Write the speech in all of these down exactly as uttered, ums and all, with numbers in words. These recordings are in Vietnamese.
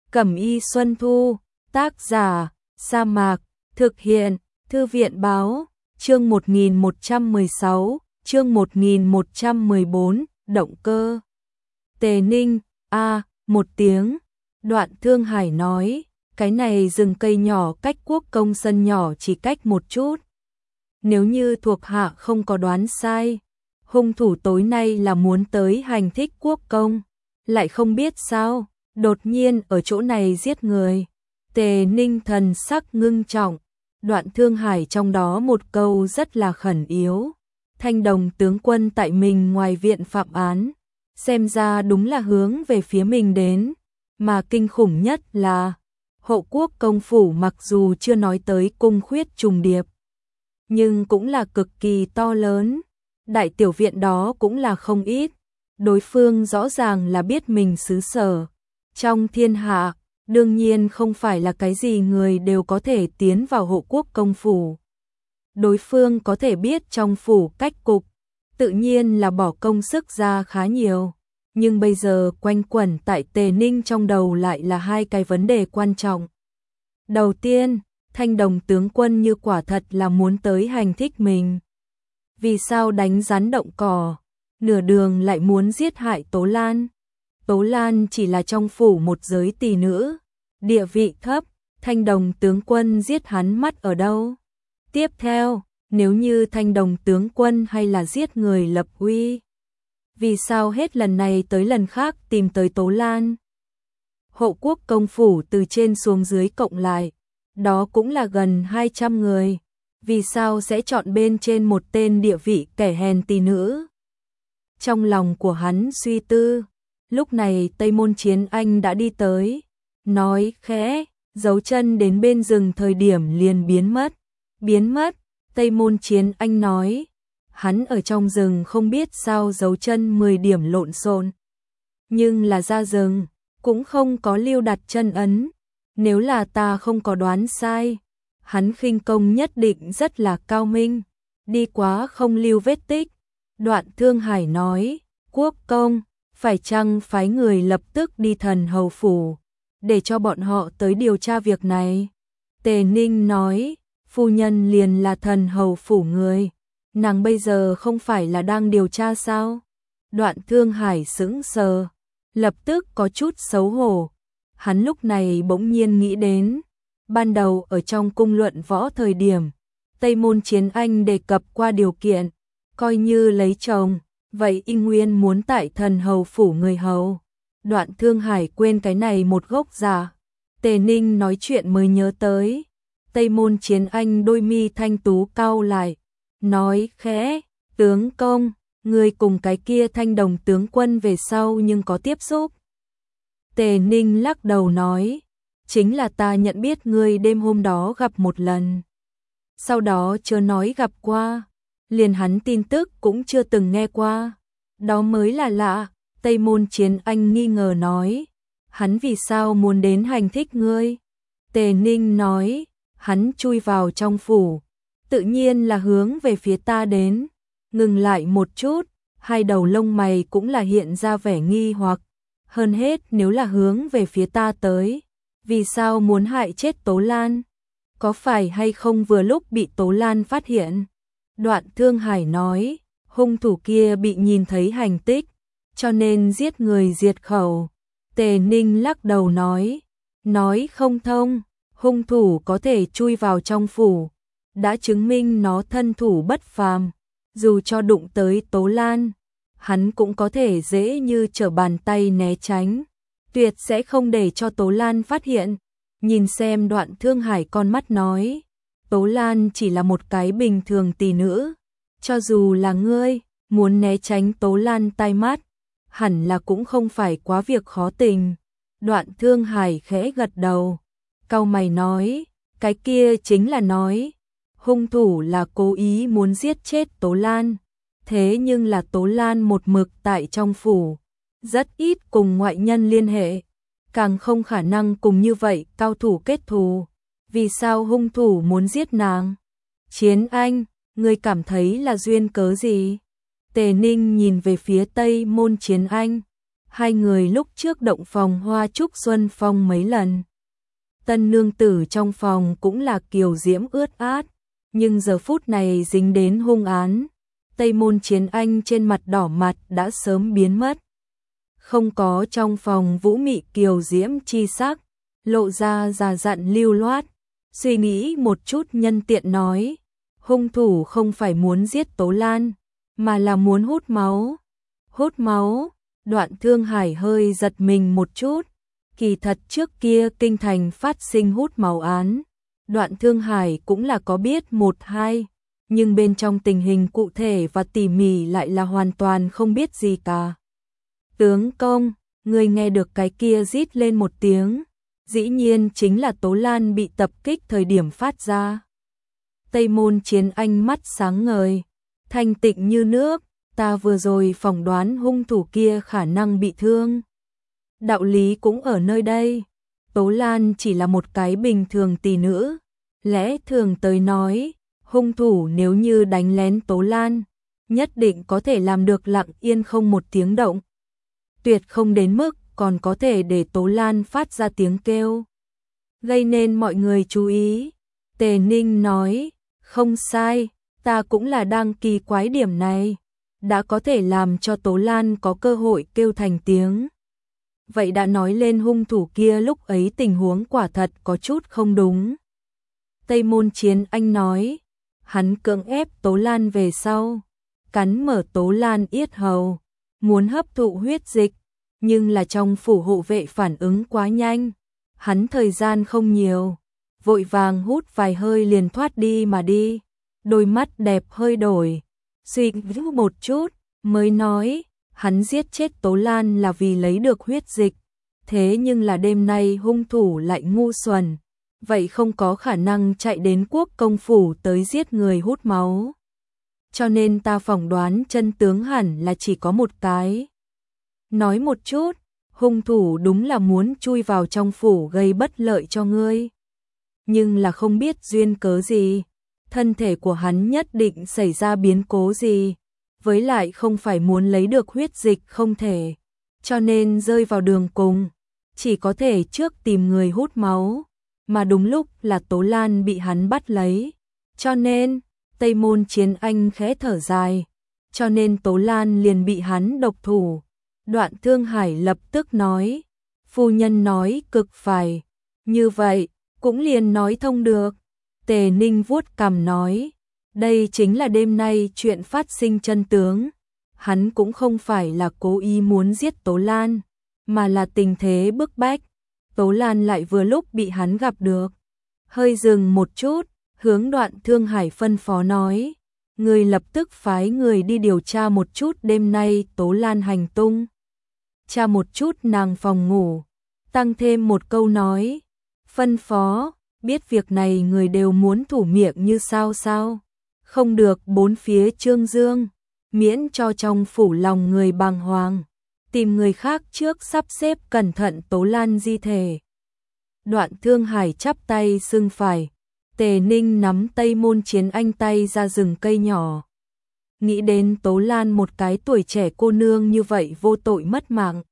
Cẩm y Xuân Thu, tác giả, Sa Mạc, thực hiện, Thư viện báo, chương một nghìn một trăm mười sáu, chương một nghìn một trăm mười bốn, động cơ. Tề Ninh, a, một tiếng, Đoạn Thương Hải nói, cái này rừng cây nhỏ cách quốc công sân nhỏ chỉ cách một chút. Nếu như thuộc hạ không có đoán sai, hung thủ tối nay là muốn tới hành thích quốc công, lại không biết sao, đột nhiên ở chỗ này giết người. Tề Ninh thần sắc ngưng trọng, Đoạn Thương Hải trong đó một câu rất là khẩn yếu. Thanh Đồng tướng quân tại mình ngoài viện phạm án, xem ra đúng là hướng về phía mình đến, mà kinh khủng nhất là Hộ Quốc công phủ mặc dù chưa nói tới cung khuyết trùng điệp, nhưng cũng là cực kỳ to lớn, đại tiểu viện đó cũng là không ít, đối phương rõ ràng là biết mình xứ sở. Trong thiên hạ, đương nhiên không phải là cái gì người đều có thể tiến vào Hộ Quốc công phủ. Đối phương có thể biết trong phủ cách cục, tự nhiên là bỏ công sức ra khá nhiều. Nhưng bây giờ quanh quẩn tại Tề Ninh trong đầu lại là hai cái vấn đề quan trọng. Đầu tiên, Thanh Đồng tướng quân như quả thật là muốn tới hành thích mình. Vì sao đánh rắn động cỏ, nửa đường lại muốn giết hại Tố Lan? Tố Lan chỉ là trong phủ một giới tỷ nữ, địa vị thấp, Thanh Đồng tướng quân giết hắn mắt ở đâu? Tiếp theo, nếu như Thanh Đồng tướng quân hay là giết người lập uy, vì sao hết lần này tới lần khác tìm tới Tố Lan? Hộ Quốc công phủ từ trên xuống dưới cộng lại, đó cũng là gần hai trăm người, vì sao sẽ chọn bên trên một tên địa vị kẻ hèn tỷ nữ? Trong lòng của hắn suy tư, lúc này Tây Môn Chiến Anh đã đi tới, nói khẽ, dấu chân đến bên rừng thời điểm liền biến mất. Biến mất, Tây Môn Chiến Anh nói, hắn ở trong rừng không biết sao dấu chân mười điểm lộn xộn, nhưng là ra rừng, cũng không có lưu đặt chân ấn. Nếu là ta không có đoán sai, hắn khinh công nhất định rất là cao minh, đi quá không lưu vết tích. Đoạn Thương Hải nói, quốc công, phải chăng phái người lập tức đi Thần Hầu phủ, để cho bọn họ tới điều tra việc này? Tề Ninh nói, phu nhân liền là Thần Hầu phủ người, nàng bây giờ không phải là đang điều tra sao? Đoạn Thương Hải sững sờ, lập tức có chút xấu hổ. Hắn lúc này bỗng nhiên nghĩ đến, ban đầu ở trong cung luận võ thời điểm, Tây Môn Chiến Anh đề cập qua điều kiện, coi như lấy chồng, vậy y nguyên muốn tại Thần Hầu phủ người hầu. Đoạn Thương Hải quên cái này một gốc giả. Tề Ninh nói chuyện mới nhớ tới. Tây Môn Chiến Anh đôi mi thanh tú cau lại, nói khẽ, tướng công, người cùng cái kia Thanh Đồng tướng quân về sau nhưng có tiếp xúc? Tề Ninh lắc đầu nói, chính là ta nhận biết ngươi đêm hôm đó gặp một lần, sau đó chưa nói gặp qua, liền hắn tin tức cũng chưa từng nghe qua, đó mới là lạ. Tây Môn Chiến Anh nghi ngờ nói, hắn vì sao muốn đến hành thích ngươi? Tề Ninh nói, hắn chui vào trong phủ, tự nhiên là hướng về phía ta đến. Ngừng lại một chút, hai đầu lông mày cũng là hiện ra vẻ nghi hoặc, hơn hết nếu là hướng về phía ta tới, vì sao muốn hại chết Tố Lan? Có phải hay không vừa lúc bị Tố Lan phát hiện? Đoạn Thương Hải nói, hung thủ kia bị nhìn thấy hành tích, cho nên giết người diệt khẩu. Tề Ninh lắc đầu nói, nói không thông, hung thủ có thể chui vào trong phủ, đã chứng minh nó thân thủ bất phàm, dù cho đụng tới Tố Lan, hắn cũng có thể dễ như trở bàn tay né tránh, tuyệt sẽ không để cho Tố Lan phát hiện. Nhìn xem Đoạn Thương Hải con mắt nói, Tố Lan chỉ là một cái bình thường tỷ nữ, cho dù là ngươi muốn né tránh Tố Lan tai mắt, hẳn là cũng không phải quá việc khó tình. Đoạn Thương Hải khẽ gật đầu, cau mày nói, cái kia chính là nói, hung thủ là cố ý muốn giết chết Tố Lan, thế nhưng là Tố Lan một mực tại trong phủ, rất ít cùng ngoại nhân liên hệ, càng không khả năng cùng như vậy cao thủ kết thù, vì sao hung thủ muốn giết nàng? Chiến Anh, ngươi cảm thấy là duyên cớ gì? Tề Ninh nhìn về phía Tây Môn Chiến Anh, Hai người lúc trước động phòng hoa trúc xuân phong mấy lần. Tân nương tử trong phòng cũng là kiều diễm ướt át, nhưng giờ phút này dính đến hung án. Tây Môn Chiến Anh trên mặt đỏ mặt đã sớm biến mất. Không có trong phòng vũ mị kiều diễm chi sắc, lộ ra già dặn lưu loát. Suy nghĩ một chút nhân tiện nói, hung thủ không phải muốn giết Tố Lan, mà là muốn hút máu. Hút máu, Đoạn Thương Hải hơi giật mình một chút. Kỳ thật trước kia kinh thành phát sinh hút máu án, Đoạn Thương Hải cũng là có biết một hai, nhưng bên trong tình hình cụ thể và tỉ mỉ lại là hoàn toàn không biết gì cả. Tướng công, người nghe được cái kia rít lên một tiếng, dĩ nhiên chính là Tố Lan bị tập kích thời điểm phát ra. Tây Môn Chiến Anh mắt sáng ngời, thanh tịnh như nước, ta vừa rồi phỏng đoán hung thủ kia khả năng bị thương. Đạo lý cũng ở nơi đây, Tố Lan chỉ là một cái bình thường tỷ nữ, lẽ thường tới nói, hung thủ nếu như đánh lén Tố Lan, nhất định có thể làm được lặng yên không một tiếng động. Tuyệt không đến mức còn có thể để Tố Lan phát ra tiếng kêu, gây nên mọi người chú ý. Tề Ninh nói, không sai, ta cũng là đang kỳ quái điểm này, đã có thể làm cho Tố Lan có cơ hội kêu thành tiếng. Vậy đã nói lên hung thủ kia lúc ấy tình huống quả thật có chút không đúng. Tây Môn Chiến Anh nói, hắn cưỡng ép Tố Lan về sau, cắn mở Tố Lan yết hầu, muốn hấp thụ huyết dịch, nhưng là trong phủ hộ vệ phản ứng quá nhanh, hắn thời gian không nhiều, vội vàng hút vài hơi liền thoát đi mà đi, đôi mắt đẹp hơi đổi, suy nghĩ một chút, mới nói, hắn giết chết Tố Lan là vì lấy được huyết dịch, thế nhưng là đêm nay hung thủ lại ngu xuẩn, vậy không có khả năng chạy đến quốc công phủ tới giết người hút máu. Cho nên ta phỏng đoán chân tướng hẳn là chỉ có một cái. Nói một chút, hung thủ đúng là muốn chui vào trong phủ gây bất lợi cho ngươi. Nhưng là không biết duyên cớ gì, thân thể của hắn nhất định xảy ra biến cố gì, với lại không phải muốn lấy được huyết dịch không thể, cho nên rơi vào đường cùng, chỉ có thể trước tìm người hút máu, mà đúng lúc là Tố Lan bị hắn bắt lấy, cho nên, Tây Môn Chiến Anh khẽ thở dài, cho nên Tố Lan liền bị hắn độc thủ. Đoạn Thương Hải lập tức nói, phu nhân nói cực phải, như vậy, cũng liền nói thông được. Tề Ninh vuốt cằm nói, đây chính là đêm nay chuyện phát sinh chân tướng, hắn cũng không phải là cố ý muốn giết Tố Lan, mà là tình thế bức bách, Tố Lan lại vừa lúc bị hắn gặp được. Hơi dừng một chút, hướng Đoạn Thương Hải phân phó nói, người lập tức phái người đi điều tra một chút đêm nay Tố Lan hành tung, tra một chút nàng phòng ngủ, tăng thêm một câu nói, phân phó, biết việc này người đều muốn thủ miệng như sao sao, không được bốn phía trương dương, miễn cho trong phủ lòng người bàng hoàng, tìm người khác trước sắp xếp cẩn thận Tố Lan di thể. Đoạn Thương Hải chắp tay xưng phải, Tề Ninh nắm Tây Môn Chiến Anh tay ra rừng cây nhỏ. Nghĩ đến Tố Lan một cái tuổi trẻ cô nương như vậy vô tội mất mạng.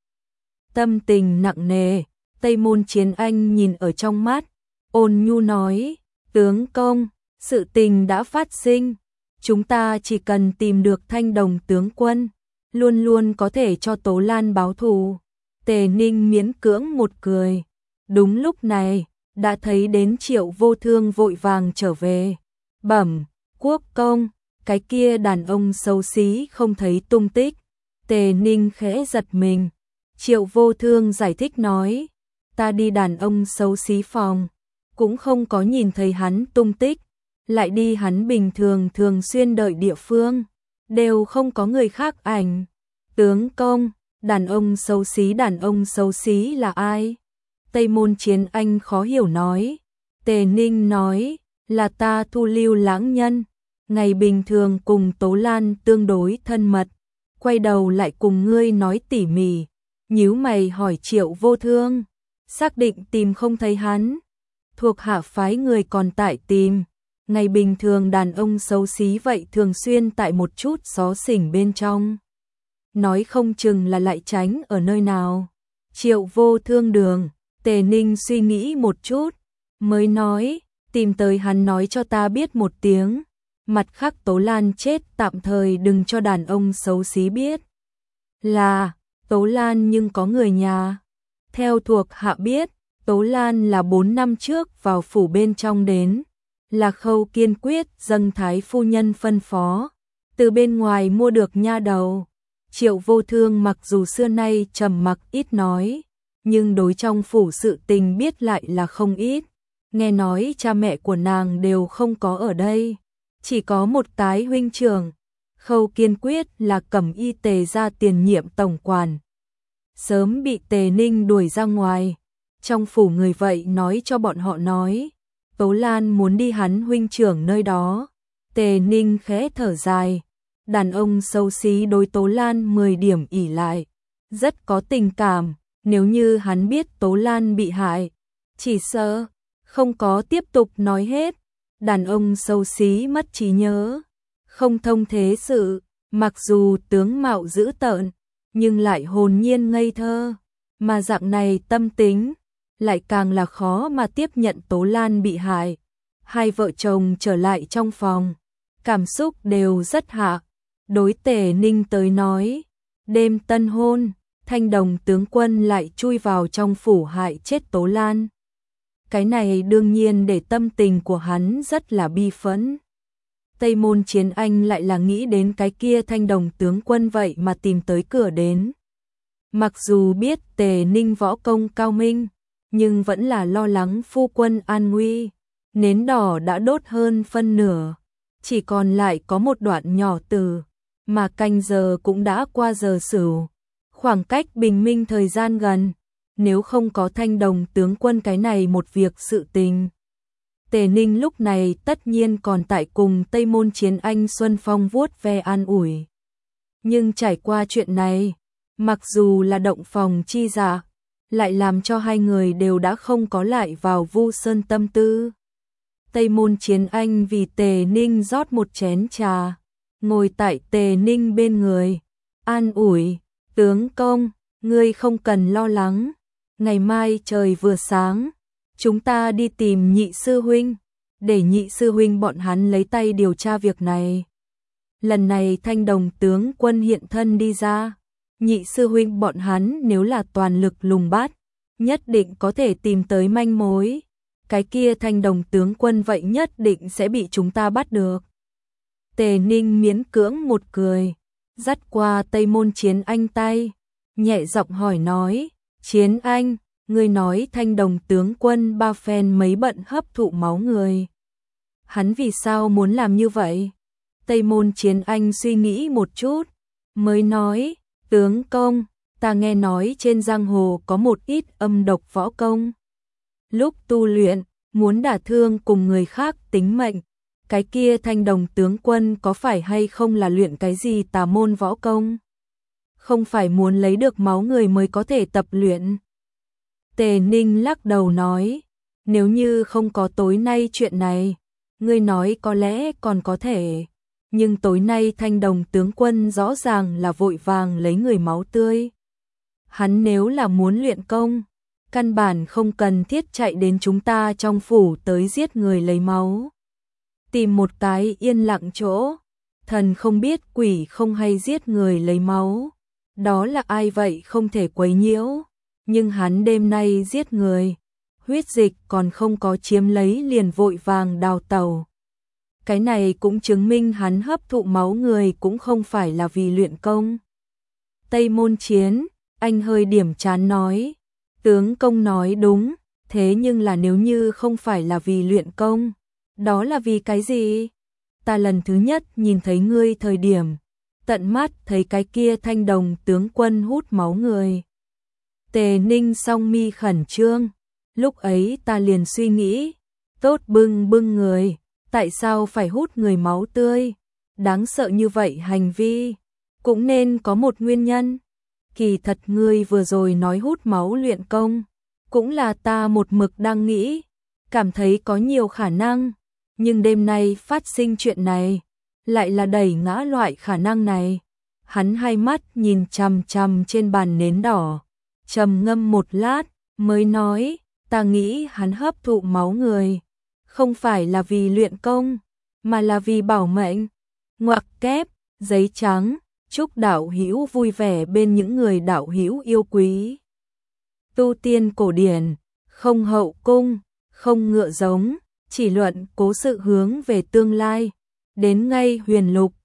Tâm tình nặng nề, Tây Môn Chiến Anh nhìn ở trong mắt, ôn nhu nói, tướng công, sự tình đã phát sinh, chúng ta chỉ cần tìm được Thanh Đồng tướng quân, luôn luôn có thể cho Tố Lan báo thù. Tề Ninh miễn cưỡng một cười, đúng lúc này, đã thấy đến Triệu Vô Thương vội vàng trở về, bẩm, quốc công, cái kia đàn ông xấu xí không thấy tung tích. Tề Ninh khẽ giật mình, Triệu Vô Thương giải thích nói, ta đi đàn ông xấu xí phòng, cũng không có nhìn thấy hắn tung tích, lại đi hắn bình thường thường xuyên đợi địa phương, đều không có người khác ảnh. Tướng công, đàn ông xấu xí đàn ông xấu xí là ai? Tây Môn Chiến Anh khó hiểu nói. Tề Ninh nói, là ta Thu Lưu lãng nhân, ngày bình thường cùng Tố Lan tương đối thân mật, quay đầu lại cùng ngươi nói tỉ mỉ, nhíu mày hỏi Triệu Vô Thương, xác định tìm không thấy hắn, thuộc hạ phái người còn tại tìm, ngày bình thường đàn ông xấu xí vậy thường xuyên tại một chút xó xỉnh bên trong. nói không chừng là lại tránh ở nơi nào. Triệu Vô Thương đường, Tề Ninh suy nghĩ một chút, mới nói, tìm tới hắn nói cho ta biết một tiếng. Mặt khác Tố Lan chết tạm thời đừng cho đàn ông xấu xí biết. Là, Tố Lan nhưng có người nhà. Theo thuộc hạ biết, Tố Lan là bốn năm trước vào phủ bên trong đến. Là Khâu kiên quyết dâng thái phu nhân phân phó. Từ bên ngoài mua được nha đầu. Triệu Vô Thương mặc dù xưa nay trầm mặc ít nói, nhưng đối trong phủ sự tình biết lại là không ít. Nghe nói cha mẹ của nàng đều không có ở đây. Chỉ có một tái huynh trưởng. Khâu kiên quyết là Cẩm Y Tề gia tiền nhiệm tổng quản. Sớm bị Tề Ninh đuổi ra ngoài. Trong phủ người vậy nói cho bọn họ nói. Tố Lan muốn đi hắn huynh trưởng nơi đó. Tề Ninh khẽ thở dài. Đàn ông xấu xí đối Tố Lan mười điểm ỷ lại. Rất có tình cảm. Nếu như hắn biết Tố Lan bị hại, chỉ sợ không có tiếp tục nói hết. Đàn ông xấu xí mất trí nhớ, không thông thế sự, mặc dù tướng mạo dữ tợn, nhưng lại hồn nhiên ngây thơ, mà dạng này tâm tính, lại càng là khó mà tiếp nhận Tố Lan bị hại. Hai vợ chồng trở lại trong phòng, cảm xúc đều rất hạ. Đối Tề Ninh tới nói, đêm tân hôn, Thanh Đồng tướng quân lại chui vào trong phủ hại chết Tố Lan. Cái này đương nhiên để tâm tình của hắn rất là bi phẫn. Tây Môn Chiến Anh lại là nghĩ đến cái kia Thanh Đồng tướng quân vậy mà tìm tới cửa đến. Mặc dù biết Tề Ninh võ công cao minh, nhưng vẫn là lo lắng phu quân an nguy. Nến đỏ đã đốt hơn phân nửa, chỉ còn lại có một đoạn nhỏ từ, mà canh giờ cũng đã qua giờ sửu. Khoảng cách bình minh thời gian gần, nếu không có Thanh Đồng tướng quân cái này một việc sự tình. Tề Ninh lúc này tất nhiên còn tại cùng Tây Môn Chiến Anh Xuân Phong vuốt ve an ủi. Nhưng trải qua chuyện này, mặc dù là động phòng chi dạ, lại làm cho hai người đều đã không có lại vào Vu Sơn tâm tư. Tây Môn Chiến Anh vì Tề Ninh rót một chén trà, ngồi tại Tề Ninh bên người, an ủi, tướng công, ngươi không cần lo lắng, ngày mai trời vừa sáng, chúng ta đi tìm nhị sư huynh, để nhị sư huynh bọn hắn lấy tay điều tra việc này. Lần này Thanh Đồng tướng quân hiện thân đi ra, nhị sư huynh bọn hắn nếu là toàn lực lùng bắt, nhất định có thể tìm tới manh mối. Cái kia Thanh Đồng tướng quân vậy nhất định sẽ bị chúng ta bắt được. Tề Ninh miễn cưỡng một cười, dắt qua Tây Môn Chiến Anh tay, nhẹ giọng hỏi nói, Chiến Anh, ngươi nói Thanh Đồng tướng quân ba phen mấy bận hấp thụ máu người. Hắn vì sao muốn làm như vậy? Tây Môn Chiến Anh suy nghĩ một chút, mới nói, tướng công, ta nghe nói trên giang hồ có một ít âm độc võ công. Lúc tu luyện, muốn đả thương cùng người khác tính mệnh, cái kia Thanh Đồng tướng quân có phải hay không là luyện cái gì tà môn võ công? Không phải muốn lấy được máu người mới có thể tập luyện. Tề Ninh lắc đầu nói, nếu như không có tối nay chuyện này, ngươi nói có lẽ còn có thể, nhưng tối nay Thanh Đồng tướng quân rõ ràng là vội vàng lấy người máu tươi. Hắn nếu là muốn luyện công, căn bản không cần thiết chạy đến chúng ta trong phủ tới giết người lấy máu. Tìm một cái yên lặng chỗ, thần không biết quỷ không hay giết người lấy máu. Đó là ai vậy không thể quấy nhiễu, nhưng hắn đêm nay giết người, huyết dịch còn không có chiếm lấy liền vội vàng đào tẩu. Cái này cũng chứng minh hắn hấp thụ máu người cũng không phải là vì luyện công. Tây Môn Chiến, anh hơi điểm chán nói, tướng công nói đúng, thế nhưng là nếu như không phải là vì luyện công, đó là vì cái gì? Ta lần thứ nhất nhìn thấy ngươi thời điểm, tận mắt thấy cái kia Thanh Đồng tướng quân hút máu người. Tề Ninh song mi khẩn trương, lúc ấy ta liền suy nghĩ, tốt bưng bưng người, tại sao phải hút người máu tươi? Đáng sợ như vậy hành vi, cũng nên có một nguyên nhân. Kỳ thật ngươi vừa rồi nói hút máu luyện công, cũng là ta một mực đang nghĩ, cảm thấy có nhiều khả năng, nhưng đêm nay phát sinh chuyện này, lại là đẩy ngã loại khả năng này. hắn hai mắt nhìn chằm chằm trên bàn nến đỏ, trầm ngâm một lát, mới nói, ta nghĩ hắn hấp thụ máu người, không phải là vì luyện công, mà là vì bảo mệnh. Ngoặc kép, giấy trắng, chúc đạo hữu vui vẻ bên những người đạo hữu yêu quý. Tu tiên cổ điển, không hậu cung, không ngựa giống, chỉ luận cố sự hướng về tương lai. Đến ngay huyền lục,